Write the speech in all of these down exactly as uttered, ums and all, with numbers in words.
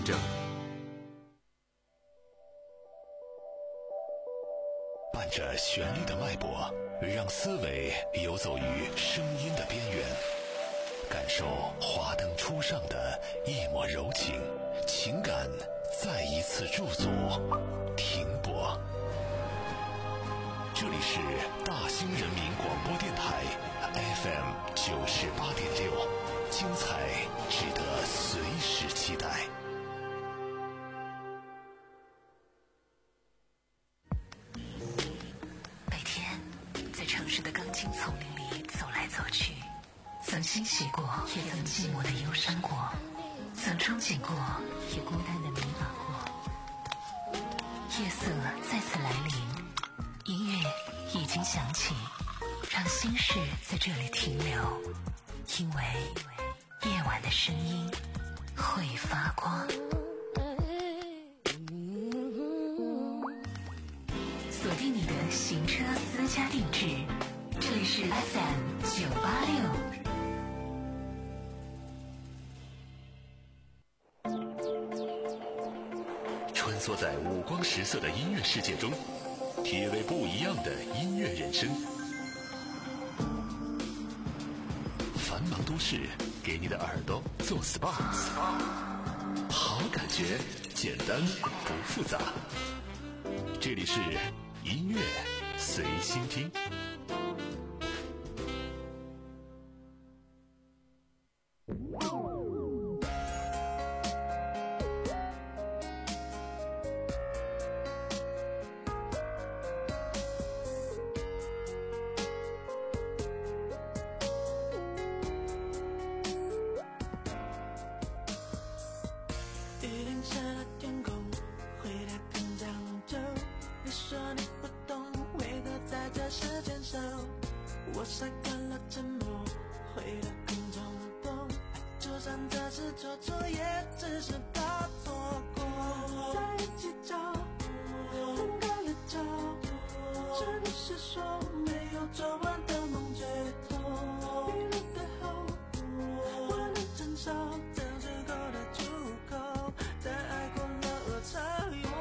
证。伴着旋律的脉搏，让思维游走于声音的边缘，感受华灯初上的一抹柔情，情感再一次驻足停泊。这里是大兴人民广播电台 F M 九十八点六，精彩值得随时期待。 每天在城市的钢筋丛林里走来走去，曾欣喜过，也曾寂寞的忧伤过，曾憧憬过，也孤单的迷茫过。夜色再次来临，音乐已经响起，让心事在这里停留，因为夜晚的声音会发光。锁定你的行车私家定制，这里是 F M 九八六。 穿梭在五光十色的音乐世界中，体味不一样的音乐人生。繁忙都市给你的耳朵做 S P A， 好感觉简单不复杂。这里是音乐随心听。 我晒干了沉默，回得更冲动，就算这次做错也只是怕错过。在一起找，分开了找，是不是说没有做完的梦最痛？迷路的后，我能承受这最后的出口，在爱过了才有。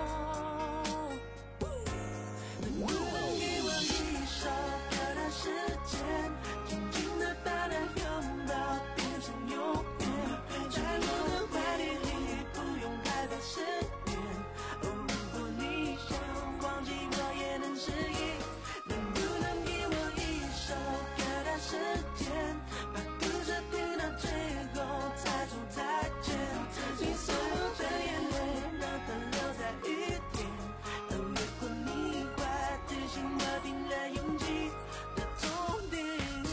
能不能给我一首歌的时间，紧紧的把它拥抱，变成永远，在我的怀里里不用太多思念。哦，如果你想忘记我也能适应，能不能给我一首歌的时间，把故事听到最后才说再见。你所有的眼泪让它留在雨天，哦，如果你快提醒我停了勇气的终点。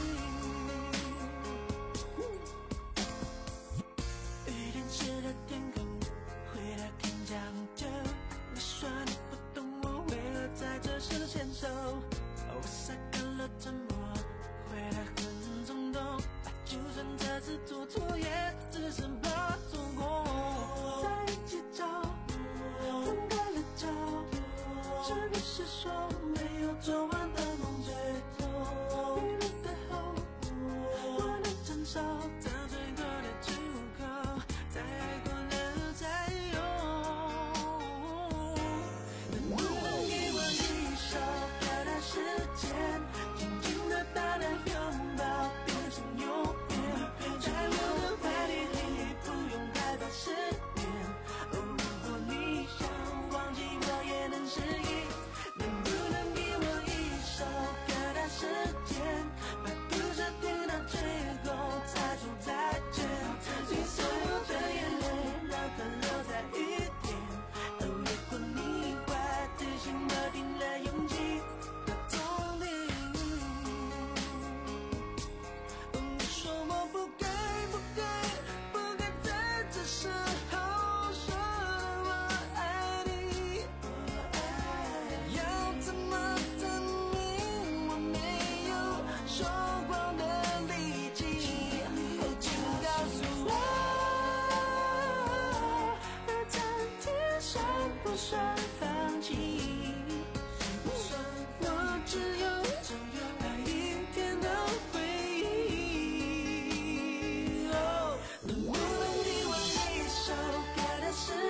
雨天时的天空回来更讲究，你说你不懂我为何在这时牵手，我晒干了沉默，回来很冲动，就算这次做错也只是怕错过。在一起找，分开了找，是不是说没有做完的梦最痛？迷路的后，我能承受这最后的出口，在爱过了才有。能不能给我一首歌的时间，紧紧的把它拥抱，变成永远，在我的怀里里不用太多思念。哦，如果你想忘记我也能适应，能不能给我一首歌的时间，把故事听到最后才说再见。你所有的眼泪让它留在雨天，哦，如果你快提醒我停了勇气的终点。你说我不该不该不该在这时候说我爱你，要怎么证明我没有说谎的力气？哦，请告诉我，那暂停算不算放弃？我只有那一天的回忆。哦，能不能给我一首歌的时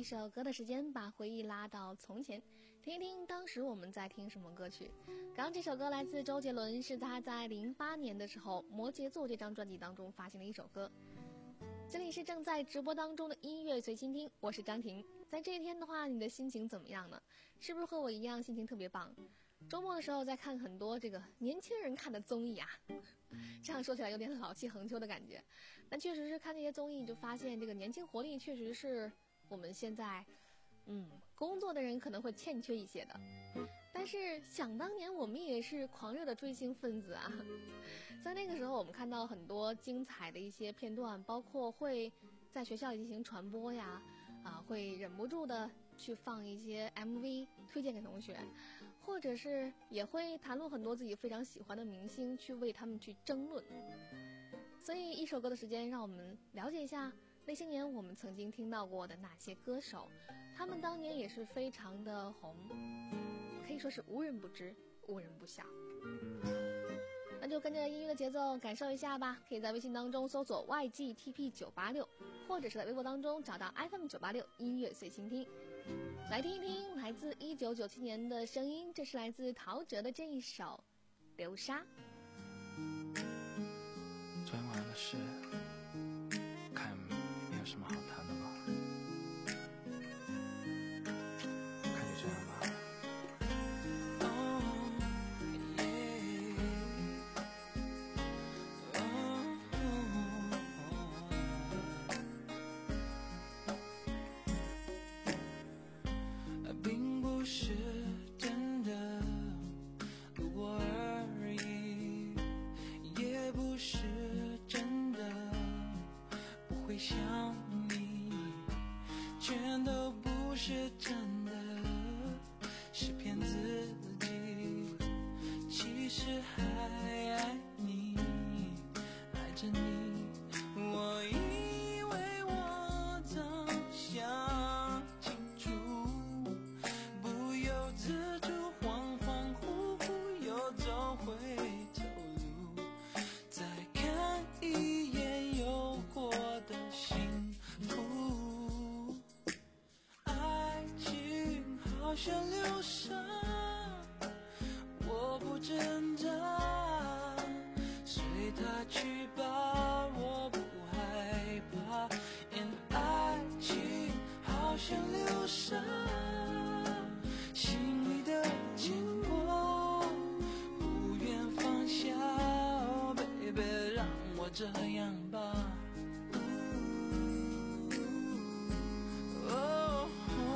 首歌的时间，把回忆拉到从前，听一听当时我们在听什么歌曲。刚刚这首歌来自周杰伦，是他在零八年的时候《摩羯座》这张专辑当中发行的一首歌。这里是正在直播当中的音乐随心听，我是张婷。在这一天的话，你的心情怎么样呢？是不是和我一样心情特别棒？周末的时候在看很多这个年轻人看的综艺啊，这样说起来有点老气横秋的感觉，但确实是看这些综艺就发现这个年轻活力确实是我们现在嗯工作的人可能会欠缺一些的。但是想当年我们也是狂热的追星分子啊，在那个时候我们看到很多精彩的一些片段，包括会在学校里进行传播呀，啊会忍不住的去放一些 M V 推荐给同学，或者是也会谈论很多自己非常喜欢的明星，去为他们去争论。所以一首歌的时间，让我们了解一下那些年我们曾经听到过的那些歌手，他们当年也是非常的红，可以说是无人不知无人不晓。那就跟着音乐的节奏感受一下吧，可以在微信当中搜索 Y G T P 九八六， 或者是在微博当中找到 F M 九八六 音乐随心听，来听一听来自一九九七年的声音，这是来自陶喆的这一首流沙。 昨天晚上的事看没有什么好谈的吧，看就这样吧。 并不是真的路过而已，也不是真的不会想你，全都不是真的，是骗自己，其实还爱你，爱着你。我以为我早想清楚，不由自主恍恍惚惚又走回头路，再看一眼有过的幸福。爱情好像流沙，我不挣扎，随它去吧，我不害怕。因爱情好像流沙，心里的牵挂不愿放下。Oh baby， 让我这样吧。Oh,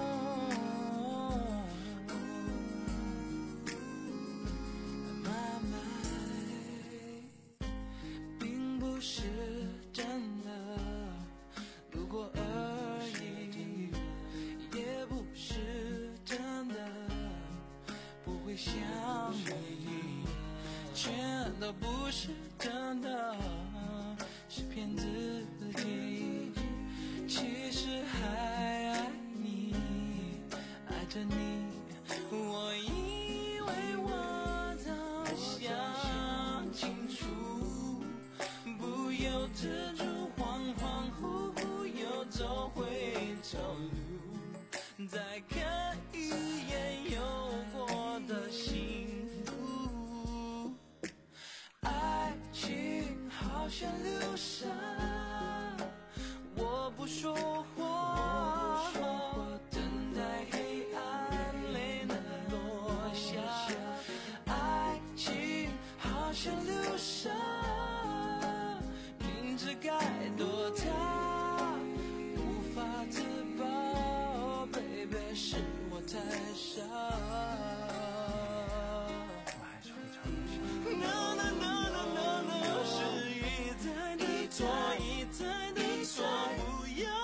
my my， 并不是真的路过而已，也不是真的不会想你，全都不是真的，是骗自己，其实还爱你，爱着你。我以为我早想清楚，不由自主恍恍惚惚又走回头路，再看一眼有过的幸福。爱情好像流沙，我不说话，等待黑暗泪能落下。爱情好像流沙，明知该躲它，无法自拔。Baby， 是我太傻。 我还是会唱流沙。 No no no no no no， 是一再的错，一再的错，不要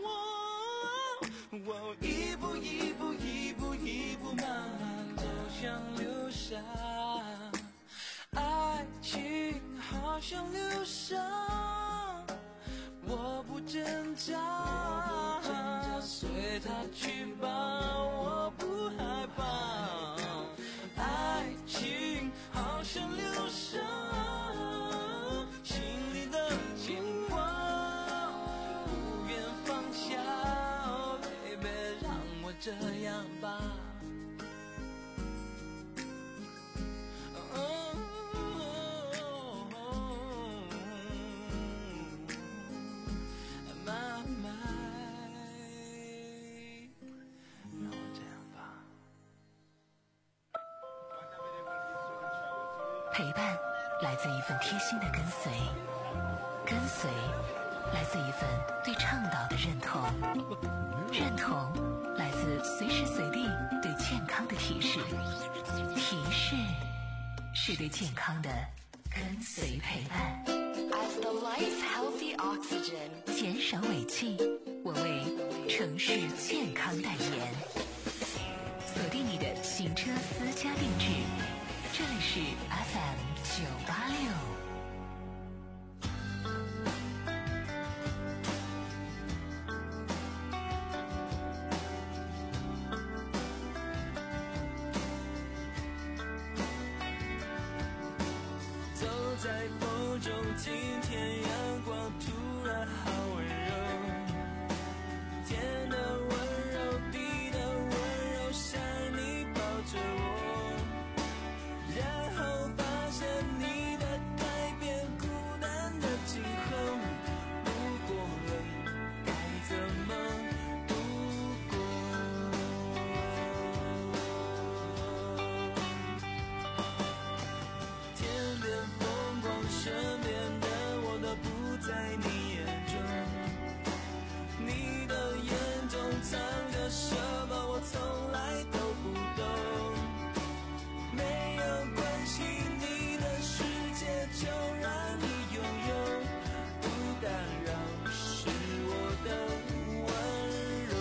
我，我一步一步一步一步慢慢走向流沙。爱情好像流沙，我不挣扎，随它去吧，我不害怕。爱情好像流沙，心里的牵挂不愿放下。Oh baby， 陪伴来自一份贴心的跟随，跟随来自一份对倡导的认同，认同来自随时随地对健康的提示，提示是对健康的跟随陪伴。As the life healthy oxygen， 减少尾气，我为城市健康代言。锁定你的行车私家定制，这里是 F M 九八六。 走在风中，今天阳光突然好温柔，天的温柔，地的温柔，像你抱着我，然后发现你的改变，孤单的今后，不过了，该怎么度过？天边风光，身边的我都不在你眼中，你的眼中藏着什么，我从来都不懂。没有关系，你的世界就让你拥有，不打扰是我的温柔。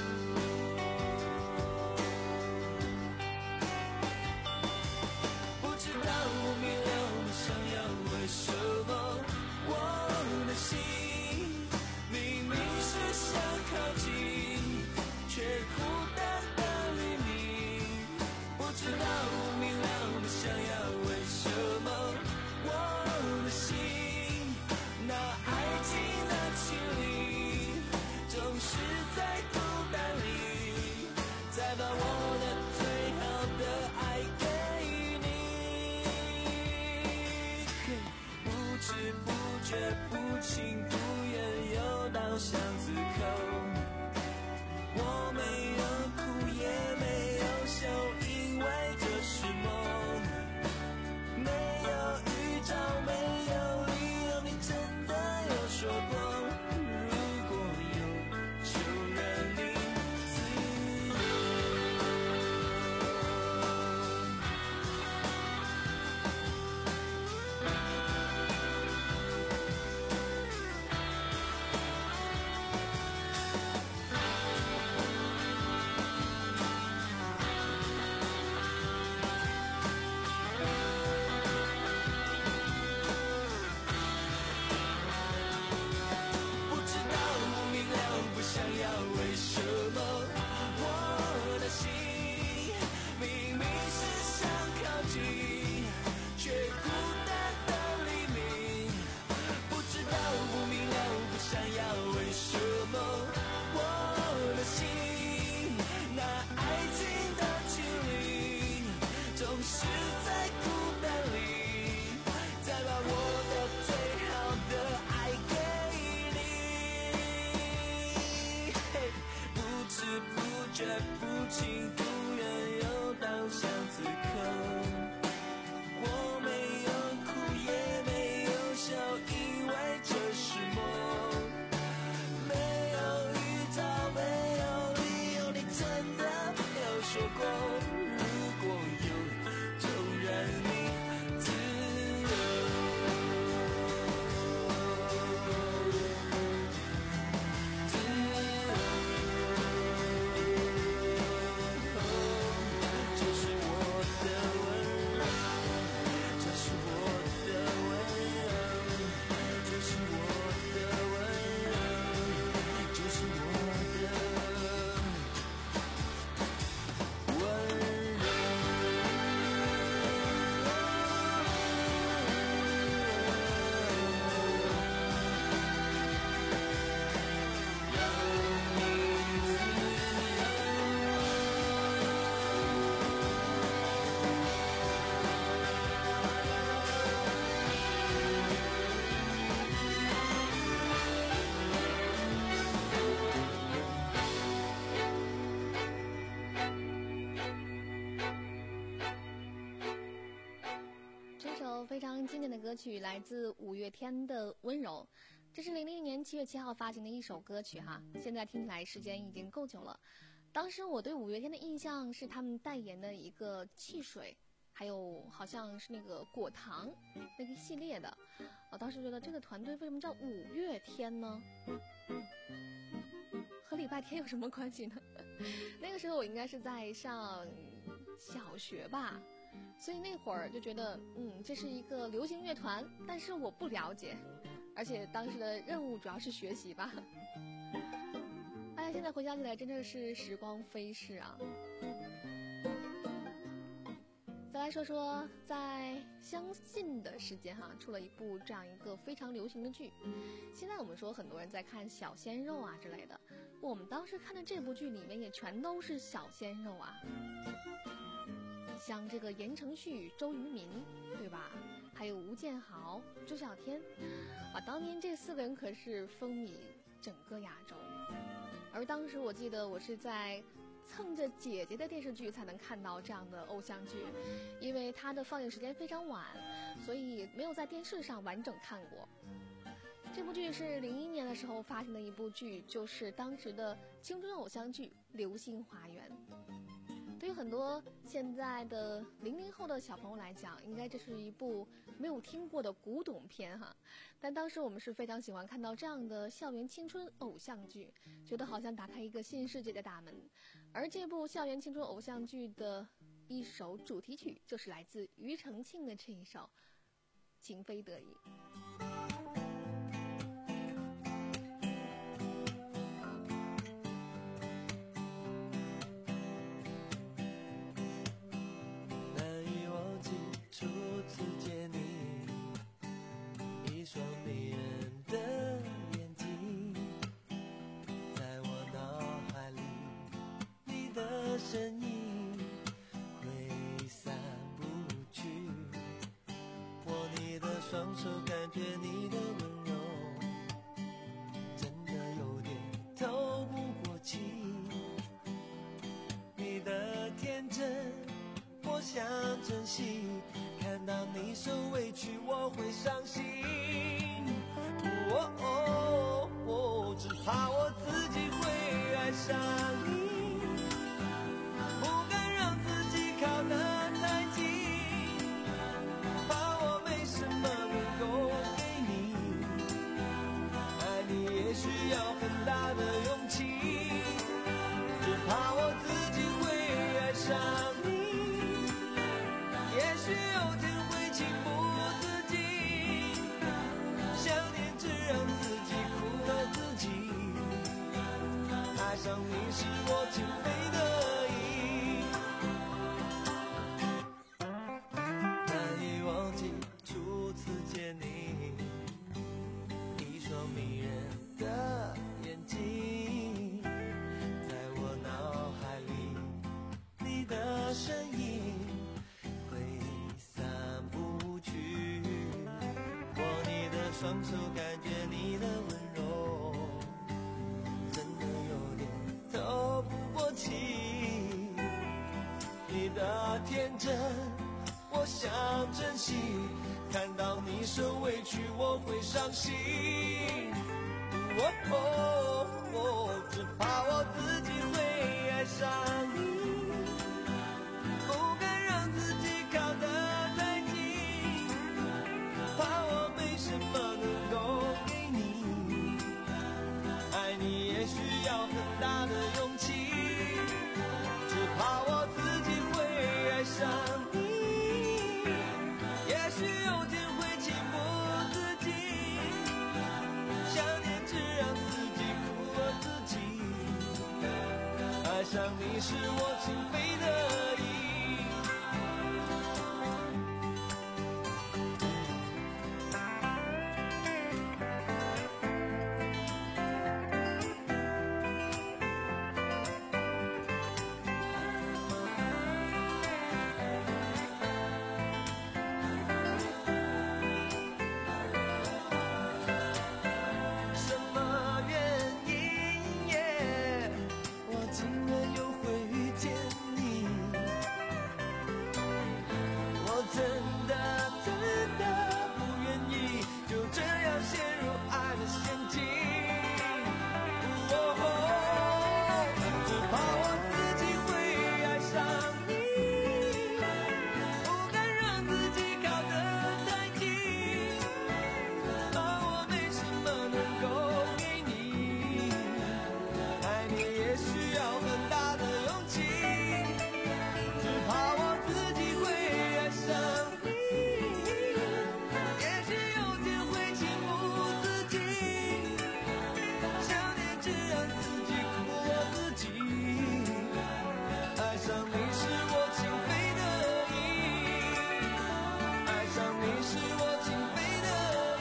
不知道明了我想要为什么，我的心明明是想靠近，却孤单的黎明。不知道明了我想要为什么，我的心那爱情的情理，总是在孤单里，再把我的最好的爱给你。不知不觉，不情不愿，又到巷子口，我没有哭也没有笑，因为这是梦，没有预兆，没有理由，你真的有说过，如果有就让你自由。 非常经典的歌曲，来自五月天的《温柔》，这是零零年七月七号发行的一首歌曲哈。现在听起来时间已经够久了。当时我对五月天的印象是他们代言的一个汽水，还有好像是那个果糖那个系列的。我当时觉得这个团队为什么叫五月天呢？和礼拜天有什么关系呢？那个时候我应该是在上小学吧。所以那会儿就觉得，嗯，这是一个流行乐团，但是我不了解，而且当时的任务主要是学习吧。哎呀，现在回想起来真的是时光飞逝啊。再来说说，在相近的时间哈，出了一部这样一个非常流行的剧。现在我们说很多人在看小鲜肉啊之类的，我们当时看的这部剧里面也全都是小鲜肉啊。像这个言承旭、周渝民，对吧？还有吴建豪、周小天，啊，当年这四个人可是风靡整个亚洲。而当时我记得我是在蹭着姐姐的电视剧才能看到这样的偶像剧，因为它的放映时间非常晚，所以没有在电视上完整看过。这部剧是零一年的时候发行的一部剧，就是当时的青春偶像剧《流星花园》。对于很多现在的零零后的小朋友来讲，应该这是一部没有听过的古董片哈。但当时我们是非常喜欢看到这样的校园青春偶像剧，觉得好像打开一个新世界的大门。而这部校园青春偶像剧的一首主题曲，就是来自庾澄庆的这一首《情非得已》。 初次见你，一双迷人的眼睛，在我脑海里，你的身影挥散不去。握你的双手，感觉你的温柔，真的有点透不过气。你的天真，我想珍惜。看到你受委屈，我会伤心。哦哦哦，只怕我自己会爱上你，不敢让自己靠得太近，怕我没什么能够给你。爱你也需要很大的勇气，只怕我自己会爱上你。也许有天会情不自禁，想念只让自己苦了自己。爱上你是我情非得已，难以忘记初次见你，一双迷人的眼睛，在我脑海里，你的身影双手感觉你的温柔，真的有点透不过气。你的天真，我想珍惜。看到你受委屈，我会伤心。哦哦哦，只怕我自己会爱上你，不敢让自己靠得太近，怕我没什么能够给你。爱你也需要很大的勇气，只怕我自己会爱上你。也许有天会情不自禁，想念只让自己苦了自己。爱上你是我情非得已。你陷入爱的陷阱。只怕我自己会爱上你，不敢让自己靠得太近，怕我没什么能够给你，爱你也需要很大的勇气，只怕我自己会爱上你，也许有天会情不自禁，想念只让自己苦我自己，爱上你是我情非得已，爱上你是我情非得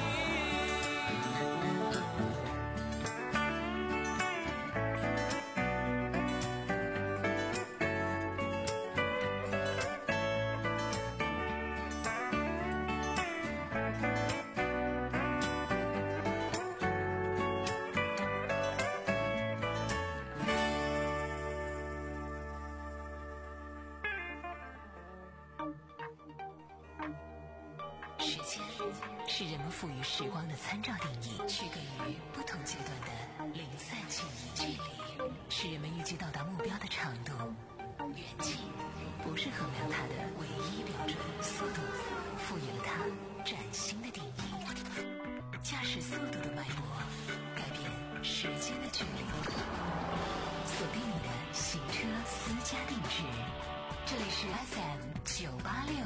时间是人们赋予时光的参照定义，区隔于不同阶段的零散记忆。距离是人们预计到达目标的长度，远近不是衡量它的唯一标准。速度赋予了它崭新的定义，驾驶速度的脉搏改变时间的距离。锁定你的行车私家定制，这里是 F M 九八六。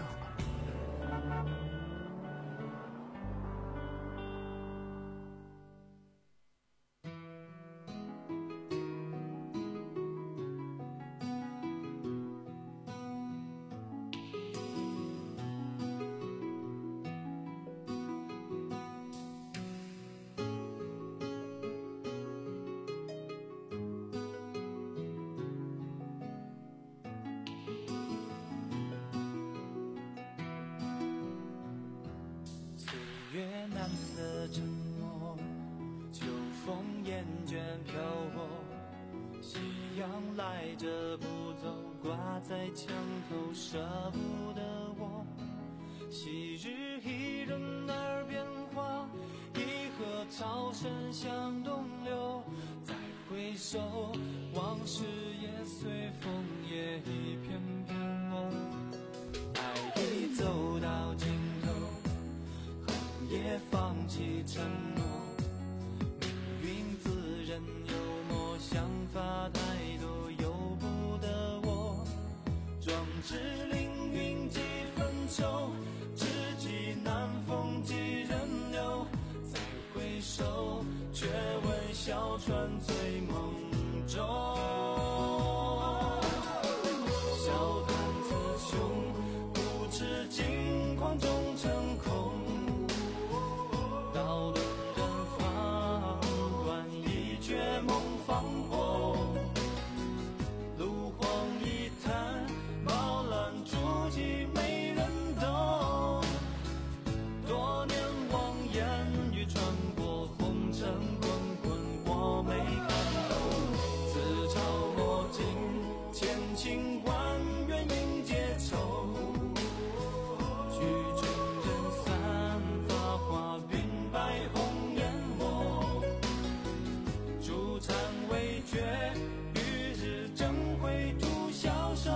越难的沉默，秋风厌倦飘过，夕阳赖着不走，挂在墙头舍不得我。昔日一人耳边话，一河潮声向东流，再回首，往事也随风也一片片落。爱已走到尽头，也放弃承诺，命运自认幽默，想法太多由不得我，壮志凌云几分愁，知己难逢几人留，再回首，却闻小船醉梦中。笑看雌雄，不知惊慌中成空，到路人放断一绝梦放破，路荒一滩，饱览足迹没人懂，多年望眼欲穿过红尘滚滚，我没看懂，自嘲墨镜千情万缘应结愁，曲终人散，发花鬓白红颜墨，朱残未绝，与日争辉徒消瘦，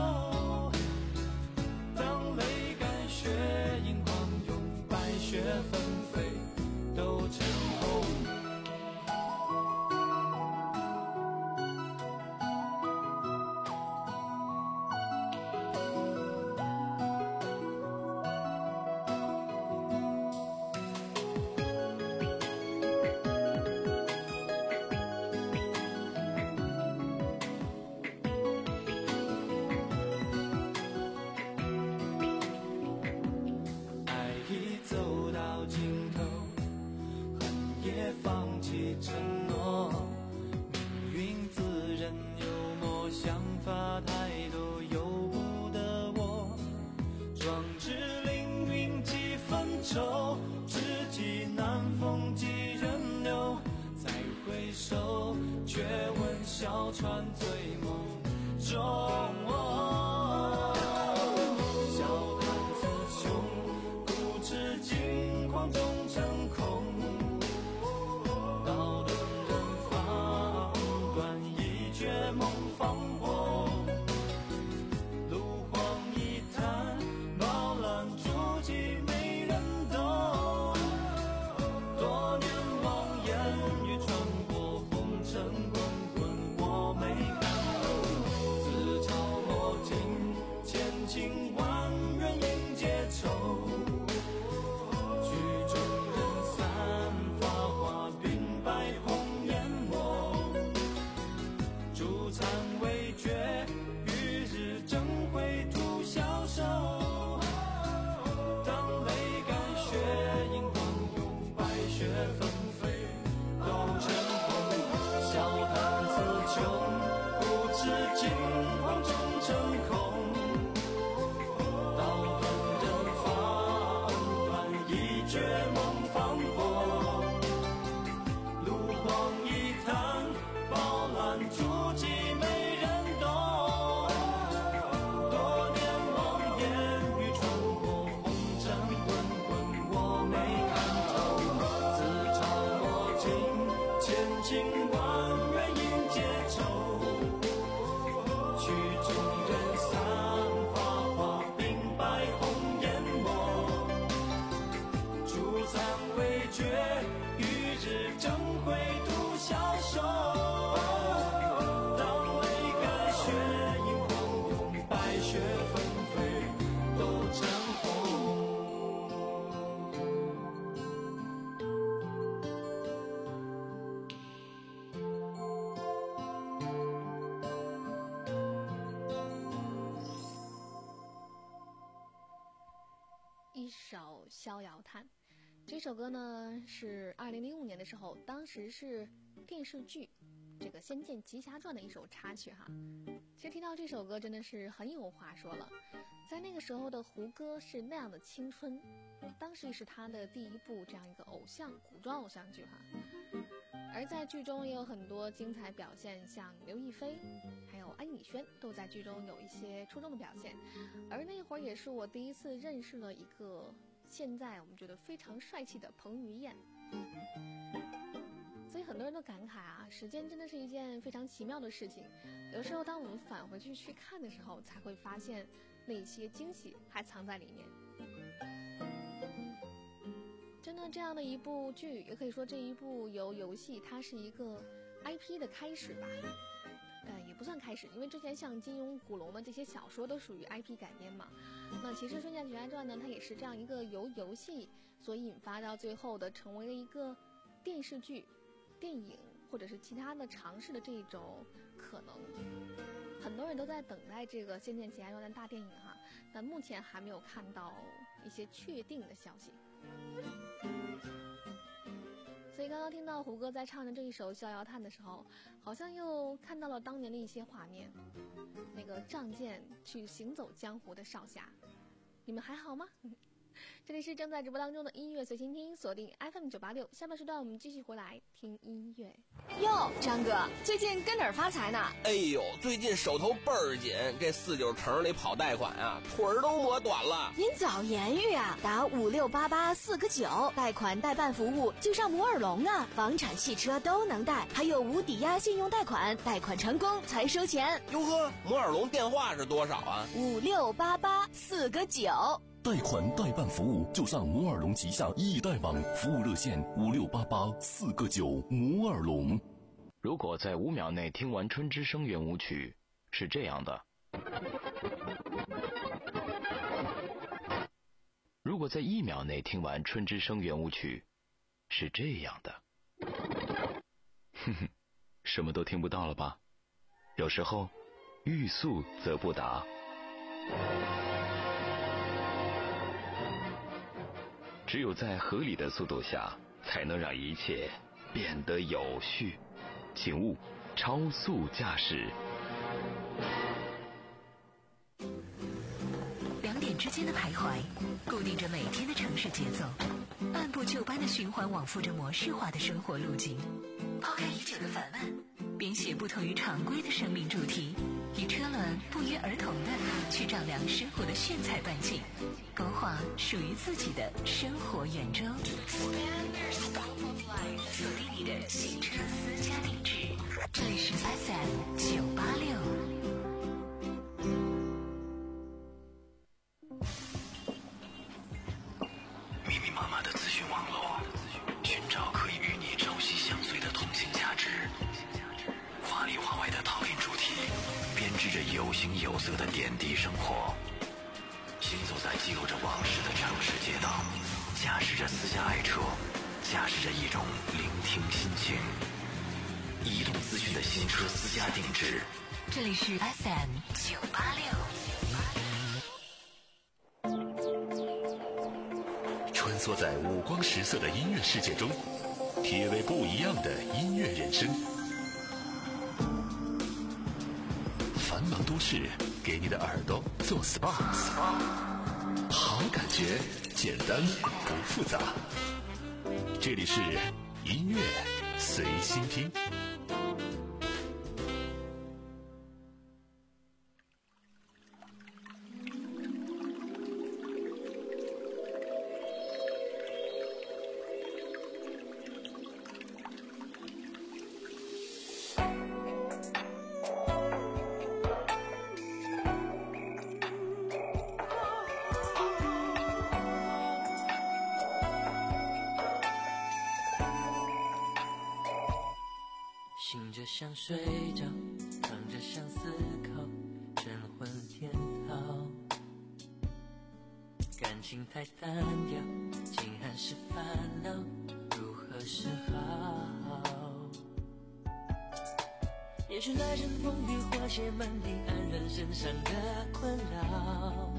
当泪干血影狂涌，白雪纷飞都成红。爱已走到尽头，恨也放弃承诺，命运自认幽默，想法太多由不得我，壮志凌云几分愁，知己难逢几人留，再回首，却闻小船醉梦中。笑看雌雄，不知惊慌中成空， 千金万人迎结愁，曲中人散花花，鬓白红颜墨。初藏未觉，与日争辉徒消瘦。当泪干血映黄红，白雪纷飞都成红。 一首《逍遥叹》，这首歌呢是二零零五年的时候，当时是电视剧这个《仙剑奇侠传》的一首插曲哈。其实提到这首歌真的是很有话说了，在那个时候的胡歌是那样的青春，当时也是他的第一部这样一个偶像古装偶像剧哈。而在剧中也有很多精彩表现，像刘亦菲还有安以轩都在剧中有一些出众的表现。而那会儿也是我第一次认识了一个现在我们觉得非常帅气的彭于晏。所以很多人都感慨啊，时间真的是一件非常奇妙的事情，有时候当我们返回去去看的时候，才会发现那些惊喜还藏在里面。真的这样的一部剧，也可以说这一部由游戏它是一个 I P 的开始吧，呃，也不算开始，因为之前像金庸、古龙的这些小说都属于 I P 改编嘛。那其实《仙剑奇侠传》呢，它也是这样一个由游戏所引发到最后的，成为了一个电视剧、电影或者是其他的尝试的这种可能。很多人都在等待这个《仙剑奇侠传》的大电影哈，但目前还没有看到一些确定的消息。所以刚刚听到胡歌在唱的这一首《逍遥叹》的时候，好像又看到了当年的一些画面，那个仗剑去行走江湖的少侠，你们还好吗？这里是正在直播当中的音乐随心听，锁定 F M 九八六，下半时段我们继续回来听音乐。 哟，张哥，最近跟哪儿发财呢？ 哎呦，最近手头倍儿紧，这四九城里跑贷款啊，腿儿都磨短了。 您早言语啊，打五六八八四个九，贷款代办服务就上摩尔龙啊，房产、汽车都能贷，还有无抵押信用贷款，贷款成功才收钱。 哟呵，摩尔龙电话是多少啊？ 五六八八四个九。 贷款代办服务就上摩尔龙旗下易贷网，服务热线五六八八四个九。摩尔龙。 如果在五秒内听完《春之声》圆舞曲，是这样的；如果在一秒内听完《春之声》圆舞曲，是这样的。哼哼，什么都听不到了吧？有时候，欲速则不达。只有在合理的速度下，才能让一切变得有序。请勿超速驾驶。 两点之间的徘徊，固定着每天的城市节奏，按部就班的循环往复着模式化的生活路径。抛开已久的烦闷，编写不同于常规的生命主题，以车轮不约而同的去丈量生活的炫彩半径，勾画属于自己的生活圆周。锁定你的行车私家定制，这里是 F M 九八六。 密密麻麻的资讯网络，寻找可以与你朝夕相随的通信价值。华里华外的套印主题，编织着有形有色的点滴生活。行走在记录着往事的城市街道，驾驶着私家爱车，驾驶着一种聆听心情。移动资讯的新车私家定制， 这里是 F M 九八六。 穿梭在五光十色的音乐世界中，体味不一样的音乐人生。繁忙都市给你的耳朵做 S P A， 好感觉，简单不复杂。这里是音乐随心听。 醒着想睡着，躺着想思考，神魂颠倒，感情太单调，竟还是烦恼，如何是好？也许那阵风雨化解满地黯然身上的困扰，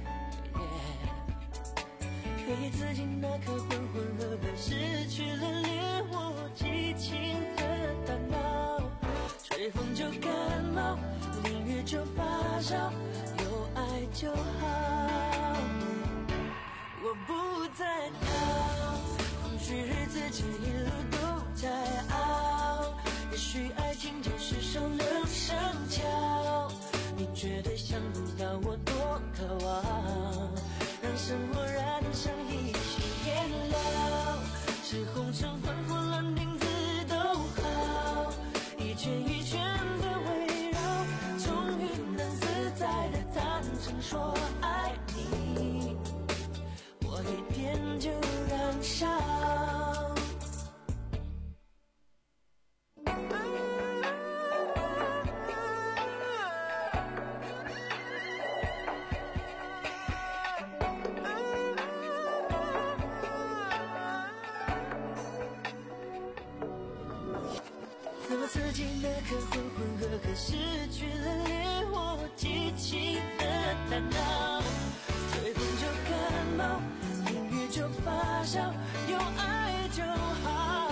yeah、可以自己那颗浑浑噩噩失去了连我激情的大脑，吹风就感冒，淋雨就发烧，有爱就好。我不再逃，空虚日子这一路都在熬，也许爱情就是熟能生巧，你绝对想不到我多渴望，让生活燃上一些颜料，是红尘反复冷丁子都好，一圈一圈的围绕，终于能自在的坦诚说爱你，我一点就燃烧。怎么自己那颗浑浑噩噩失去了连我激情的大脑，吹风就感冒，淋雨就发烧，有爱就好。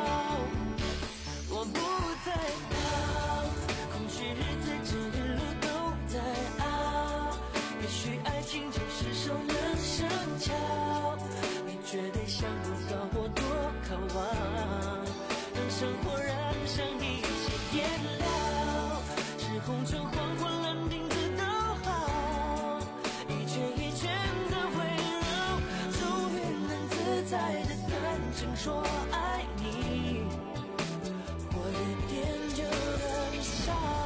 我不再逃，空虚日子这一路都在熬，也许爱情就是熟能生巧，你绝对想不到我多渴望，让生活燃上一些颜料，是红尘黄昏冷丁子都好，一圈一圈的围绕，终于能自在的坦诚说爱你，我一点就燃烧。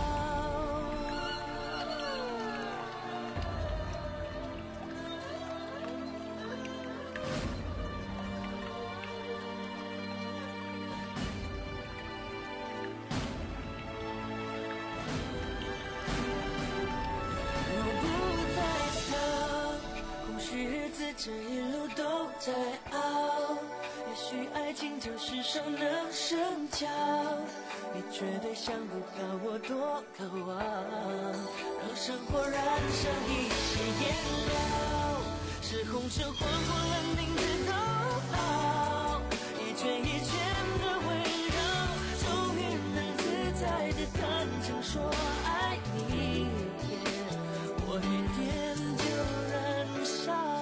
这一路都在熬，也许爱情就是熟能生巧，你绝对想不到我多渴望，让生活燃上一些颜料，是红尘黄昏冷丁子都好，一圈一圈的围绕，终于能自在的坦诚说爱你，我一点就燃烧，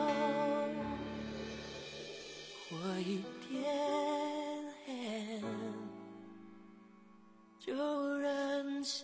我一点就燃烧。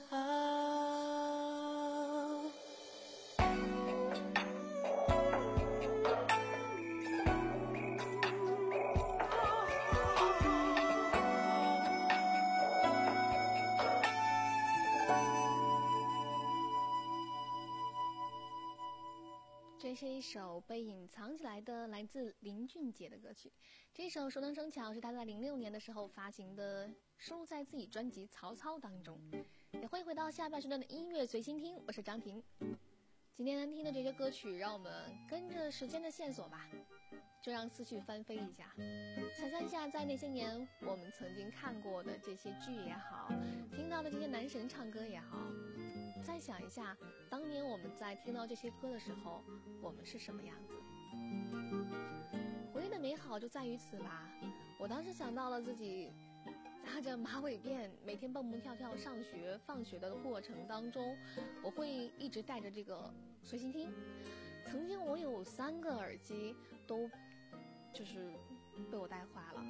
这是一首被隐藏起来的来自林俊杰的歌曲，这首《熟能生巧》是他在零六年的时候发行的，收录在自己专辑《曹操》当中。也欢迎回到下半时段的音乐随心听，我是张婷。今天听的这些歌曲，让我们跟着时间的线索吧，就让思绪翻飞一下，想象一下在那些年我们曾经看过的这些剧也好，听到的这些男神唱歌也好，再想一下当年我们在听到这些歌的时候，我们是什么样子。回忆的美好就在于此吧。我当时想到了自己扎着马尾辫，每天蹦蹦跳跳上学放学的过程当中，我会一直带着这个随心听。曾经我有三个耳机都就是被我带坏了。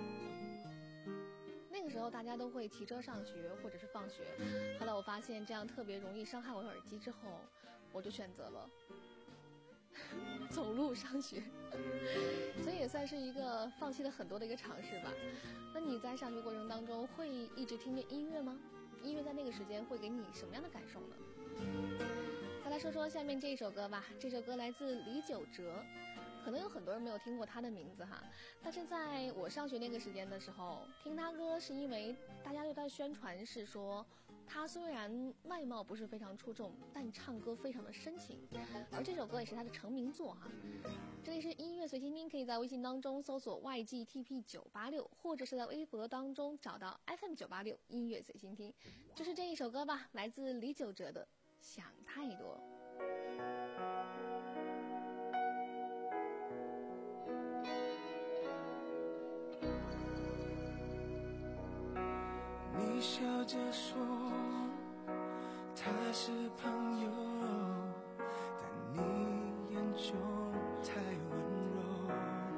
那个时候大家都会骑车上学或者是放学，后来我发现这样特别容易伤害我的耳机之后，我就选择了走路上学，所以也算是一个放弃了很多的一个尝试吧。那你在上学过程当中会一直听着音乐吗？音乐在那个时间会给你什么样的感受呢？再来说说下面这首歌吧，这首歌来自李玖哲， 可能有很多人没有听过他的名字哈，但是在我上学那个时间的时候，听他歌是因为大家对他的宣传是说，他虽然外貌不是非常出众，但唱歌非常的深情，而这首歌也是他的成名作哈。这里是音乐随心听，可以在微信当中搜索 Y G T P 九八六，或者是在微博当中找到 F M 九八六音乐随心听，就是这一首歌吧，来自李玖哲的《想太多》。 你笑着说他是朋友，但你眼中太温柔，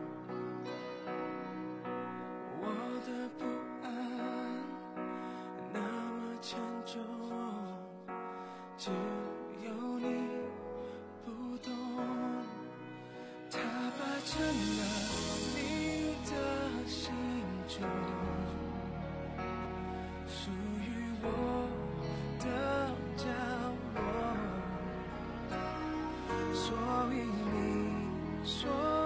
我的不安那么沉重，只有你不懂，他霸占了你的心中，属于我的角落，所以你说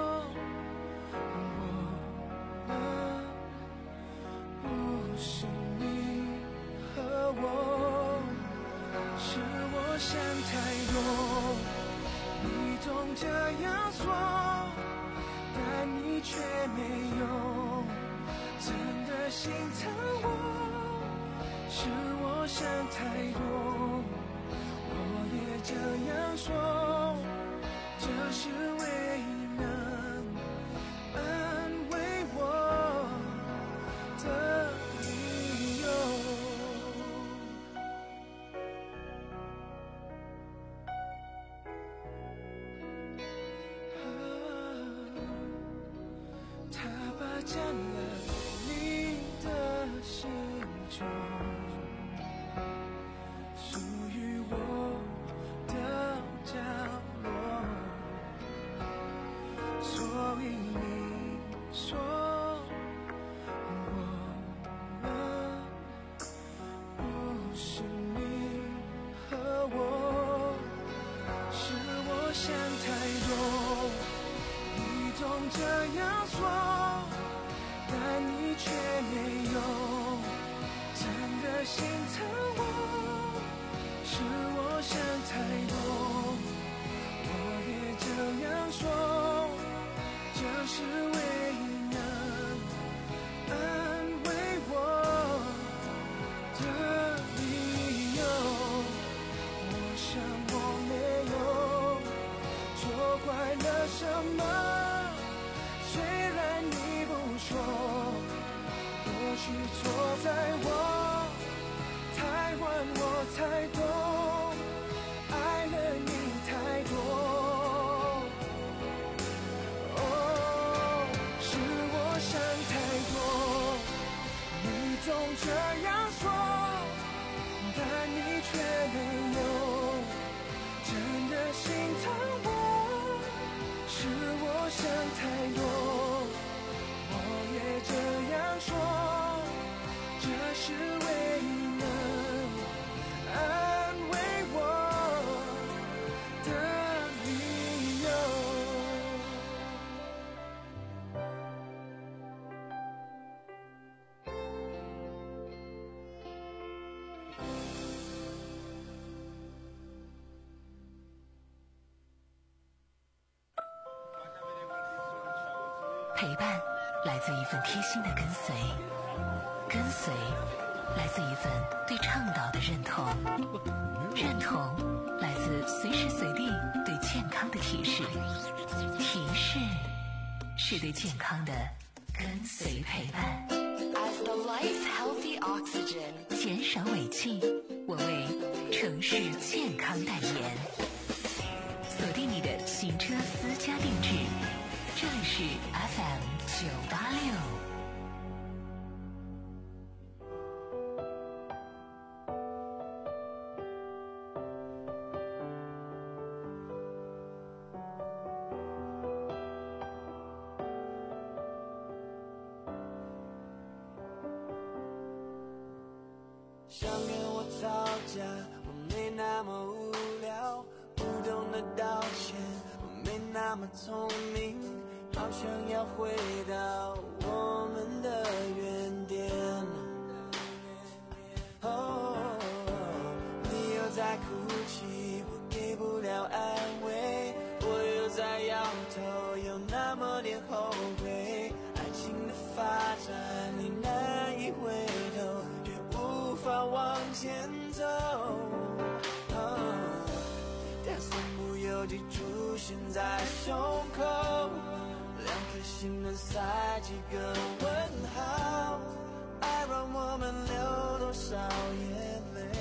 我们不是你和我，是我想太多，你总这样说，但你却没有真的心疼我，是我想太多，我也这样说，这是唯一能安慰我的理由。他霸占了你的心中，属于我的角落，所以你说我们不是你和我，是我想太多，你总这样说，但你却没有真的心疼我，是我想太多，我也这样说，这是唯一能安慰我的理由。我想我没有错怪了什么，虽然你不说，或许错在我太晚，我才懂，爱了你太多。哦，是我想太多，你总这样说，但你却没有真的心疼我，是我想太多，我也这样说，这是唯一能安慰我的理由。 陪伴来自一份贴心的跟随，跟随来自一份对倡导的认同，认同来自随时随地对健康的提示，提示是对健康的跟随陪伴。 As the life healthy oxygen， 减少尾气，我为城市健康代言。锁定你的行车私家定制，这里是 F M 九八六。 想跟我吵架，我没那么无聊，不懂得道歉，我没那那么聪明，好想要回到我们的原点。哦，你又在哭泣，我给不了安慰，我又在摇头，有那么点后悔。爱情的发展，你难以回头，却无法往前走。哦，但身不由己出现在胸口，两颗心能塞几个问号？爱让我们流多少眼泪？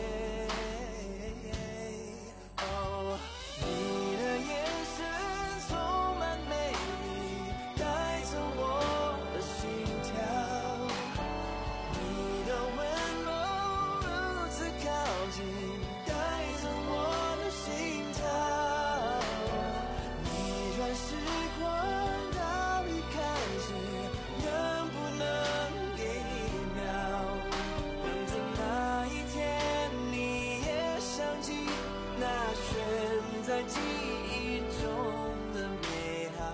哦，你的眼神充满美丽，带着我的心跳。你的温柔如此靠近，带着我的心跳。逆转时光到一开始，能不能给一秒？等着那一天，你也想起那悬在记忆中的美好。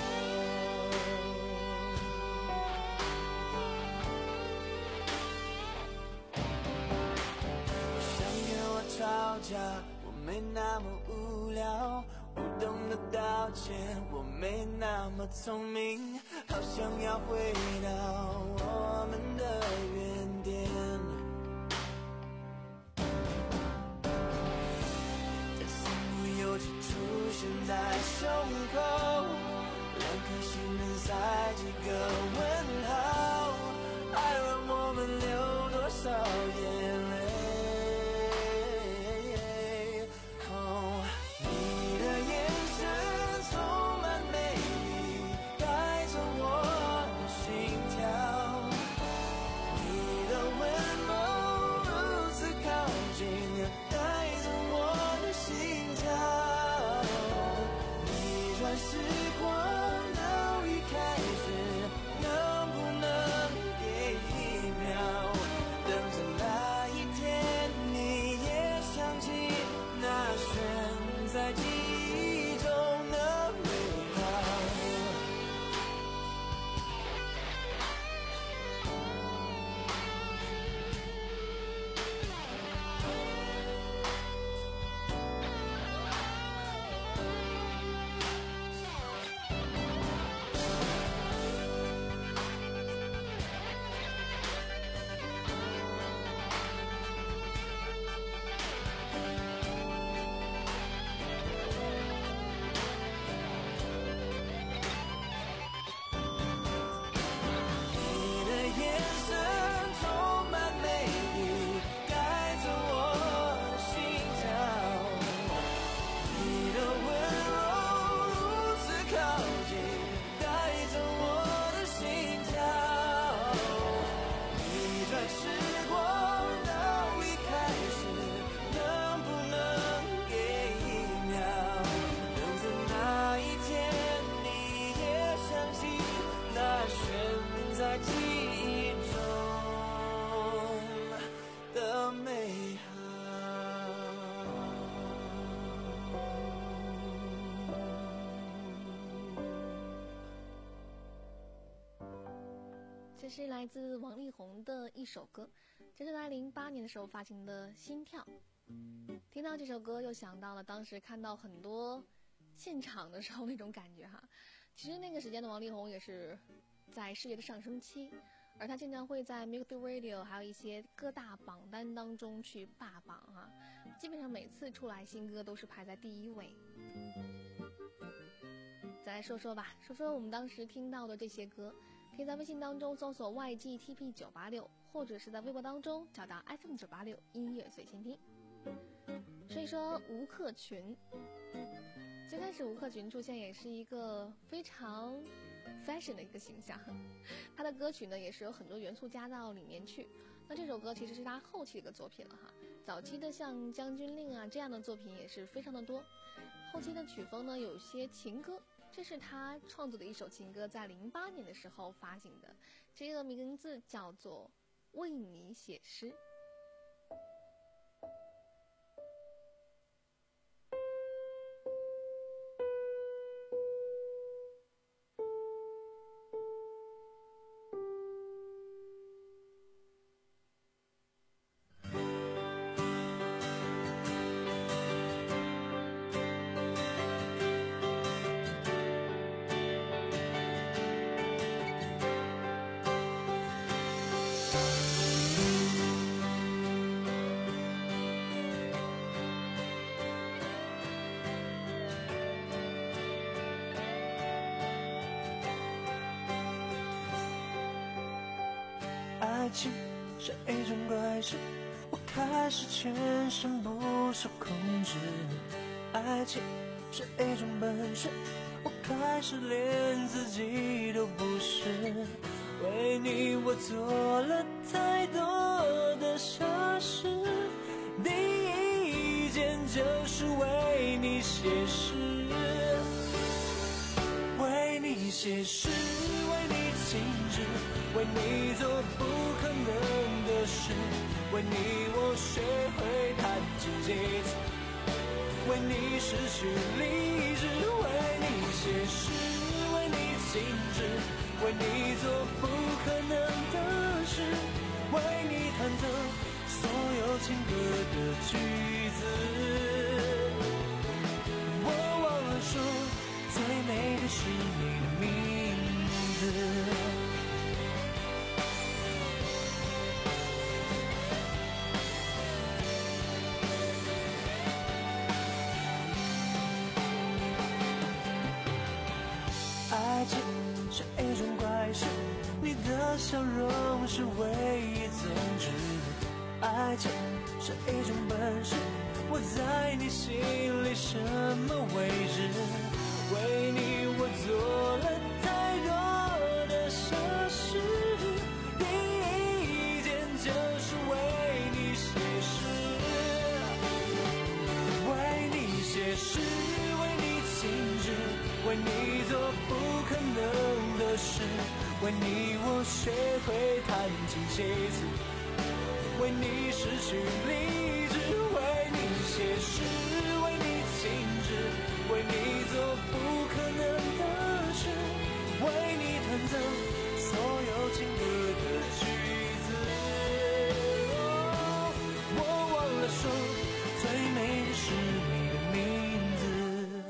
我想跟我吵架，我没那么无聊，不懂得道歉，我没那么聪明，好想要回到我们的原点。但身不由己出现在胸口，两颗心能塞几个问号？爱让我们流多少眼泪？哦，你的眼神充满美丽，带着我的心跳。你的温柔如此靠近，带着我的心跳。逆转时光到一开始，能不能给一秒？等着那一天，你也想起那悬在记忆中的美好。你的眼神充满美丽，带着我的心跳。你的温柔如此靠近，带着我的心跳。逆转时光到一开始，能不能给一秒？等着那一天，你也想起那悬在记忆中的美好。 这是来自王力宏的一首歌，这是在零八年的时候发行的《心跳》。听到这首歌，又想到了当时看到很多现场的时候那种感觉哈。其实那个时间的王力宏也是在事业的上升期，而他经常会在 Music Radio 还有一些各大榜单当中去霸榜哈，基本上每次出来新歌都是排在第一位。再来说说吧，说说我们当时听到的这些歌，可以在微信当中搜索 Y G T P 九八六，或者是在微博当中找到 F M 九八六音乐随心听。所以说吴克群，最开始吴克群出现也是一个非常 fashion 的一个形象，他的歌曲呢也是有很多元素加到里面去。那这首歌其实是他后期的一个作品了哈，早期的像将军令啊这样的作品也是非常的多，后期的曲风呢有些情歌，这是他创作的一首情歌，在零八年的时候发行的，这个名字叫做《为你写诗》。 爱情是一种怪事，我开始全身不受控制。爱情是一种本事，我开始连自己都不是。为你我做了太多的傻事，第一件就是为你写诗，为你写诗，为你静止，为你做不可能的事，为你我学会弹琴几次，为你失去理智，为你写诗，为你静止，为你做不可能的事，为你弹奏所有情歌的句子。我忘了说，最美的是你的名字。爱情是一种怪事，你的笑容是唯一宗旨。爱情是一种本事，我在你心里什么位置？为你我做了太多的傻事，第一件就是为你写诗，为你写诗，为你静止，为你做不可能的事，为你我学会弹琴几次，为你失去理智，为你写诗，为你静止，为你做不可能的事，为你弹奏所有情歌的句子。哦，我忘了说，最美的是你的名字。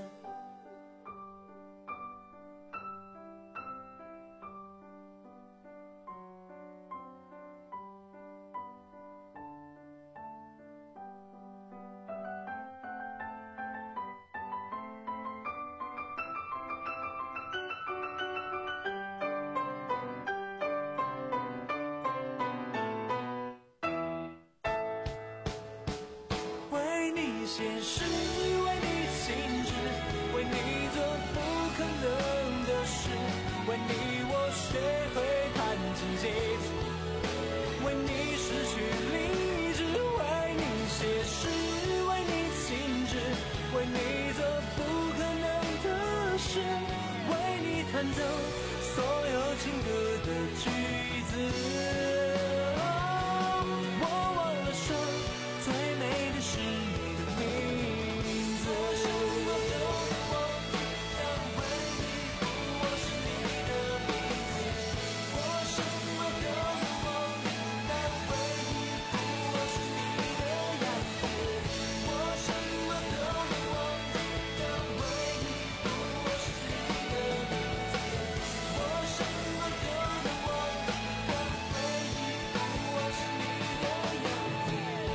为你写诗，为你静止，为你做不可能的事，为你我学会弹琴几次，为你失去理智，为你写诗，为你静止，为你做不可能的事，为你弹奏所有情歌的句子。我忘了说，最美的是你的名字。我什么都能忘记，但唯一不我是你的名字。我什么都能忘记，但唯一不我是你的样子。我什么都能忘记，但唯一不我是你的名字。我什么都能忘记，但唯一不我是你的样子。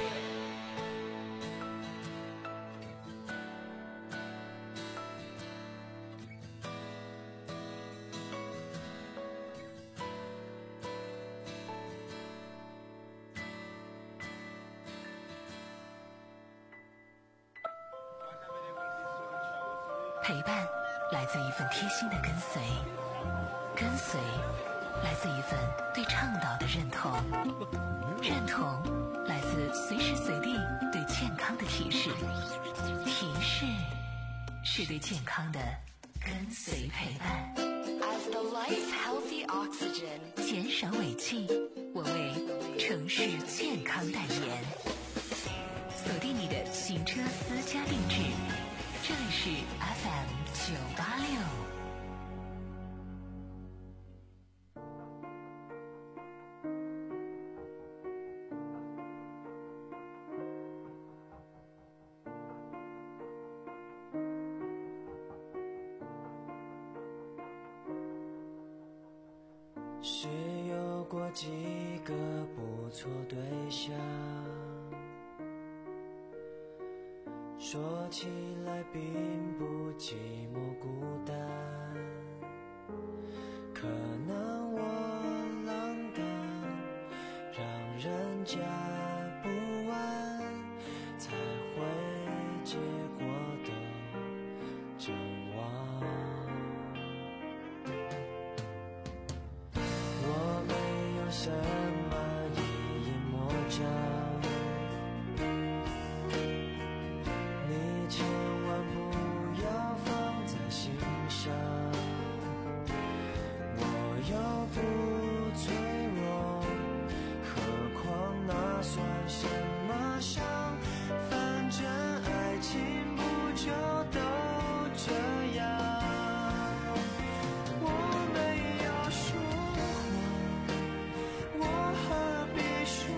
陪伴来自一份贴心的跟随，跟随来自一份对倡导的认同，认同来自随时随地对健康的提示，提示是对健康的跟随陪伴。As the life healthy oxygen， 减少尾气，我为城市健康代言。锁定你的行车私家定制，这里是 F M 九八六。 是有过几个不错对象，说起来并不寂寞孤单，可能我浪荡， 加不完，才会结果的展望。我没有什么一言莫照，你千万不要放在心上，我又不脆弱，何况那算什么伤？反正爱情不就都这样。我没有说谎，我何必说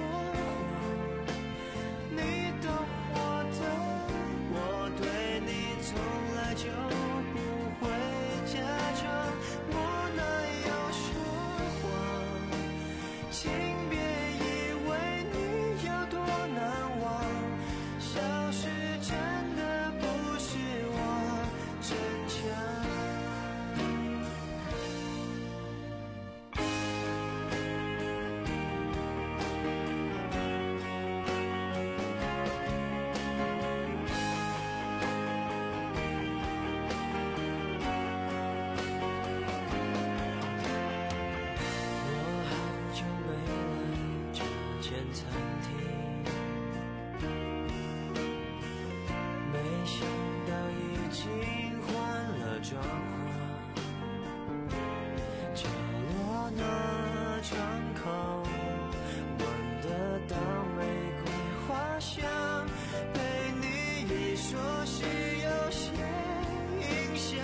谎？你懂我的，我对你从来就不会假装。我哪有说谎？请别以为你有多难忘，消失真的不是我逞强。我好久没来这间餐厅，没想到已经换了装潢，角落那窗口闻得到玫瑰花香，被你一说是有些影响。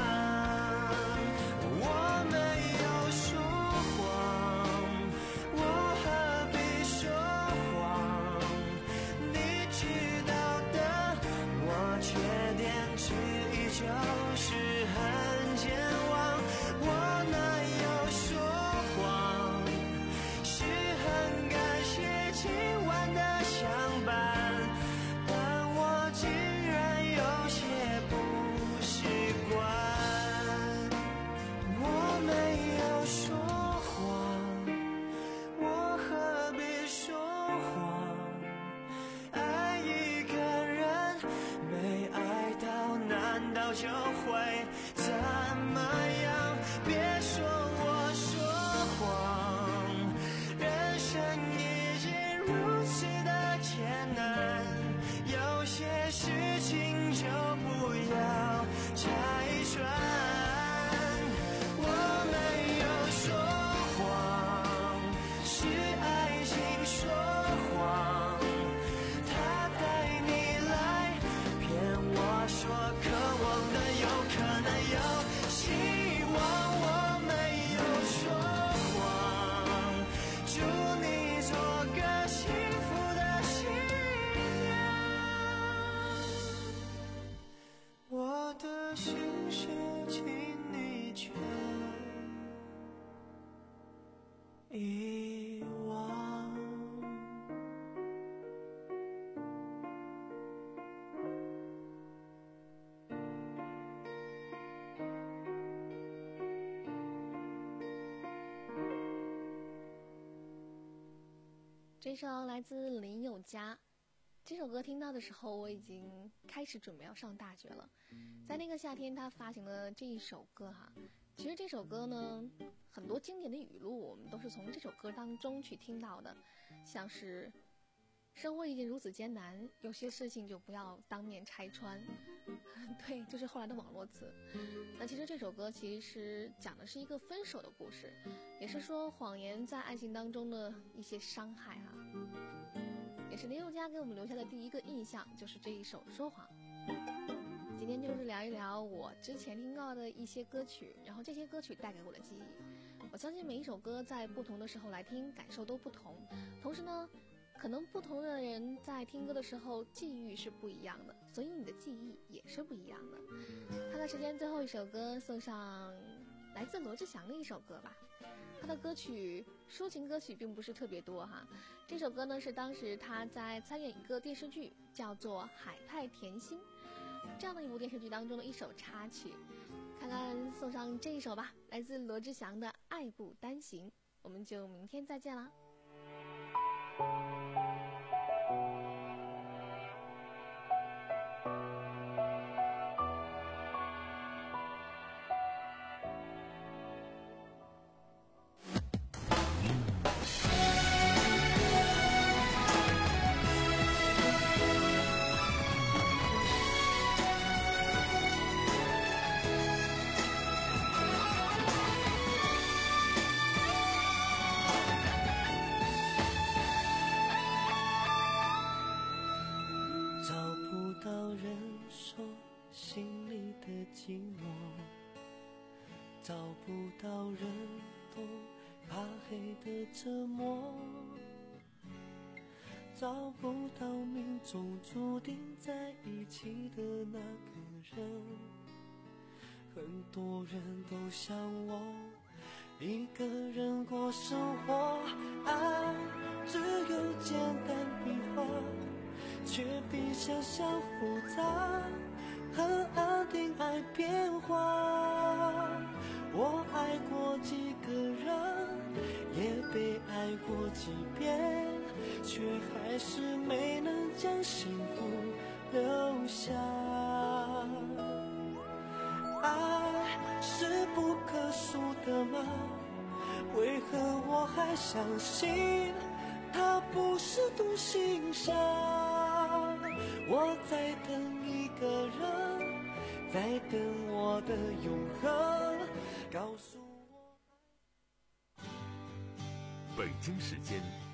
我没有说谎，我何必说谎？你知道的，我缺点之一就是很健忘。我哪有说谎？是很感谢今晚的相伴，但我竟然有些不习惯。我没有说谎，我何必说谎？爱一个人没爱到，难道就会怎么样？别说我说谎，人生已经如此的艰难，有些事情就不要拆穿。我没有说谎，是爱情说谎，他带你来骗我说渴望的有可能有希望。我没有说谎，祝你做个幸福的新娘。我的心事请你全遗忘。 这首来自林宥嘉。这首歌听到的时候，我已经开始准备要上大学了。在那个夏天，他发行了这一首歌哈。其实这首歌呢，很多经典的语录我们都是从这首歌当中去听到的，像是生活已经如此艰难，有些事情就不要当面拆穿。对，就是后来的网络词。那其实这首歌其实讲的是一个分手的故事，也是说谎言在爱情当中的一些伤害啊。也是林宥嘉给我们留下的第一个印象，就是这一首《说谎》。今天就是聊一聊我之前听到的一些歌曲，然后这些歌曲带给我的记忆。我相信每一首歌在不同的时候来听，感受都不同。同时呢，可能不同的人在听歌的时候际遇是不一样的，所以你的记忆也是不一样的。看看时间，最后一首歌送上来自罗志祥的一首歌吧。他的歌曲抒情歌曲并不是特别多哈，这首歌呢是当时他在参演一个电视剧叫做《海派甜心》这样的一部电视剧当中的一首插曲，看看送上这一首吧，来自罗志祥的《爱不单行》。我们就明天再见啦。 找不到人懂怕黑的折磨，找不到命中注定在一起的那个人。很多人都像我一个人过生活，爱只有简单笔画，却比想象复杂，很安定爱变化。我爱过几个人，也被爱过几遍，却还是没能将幸福留下。爱是不可数的吗？为何我还相信它不是独行侠？我在等一个人，在等我的永恒，告诉我。 北京时间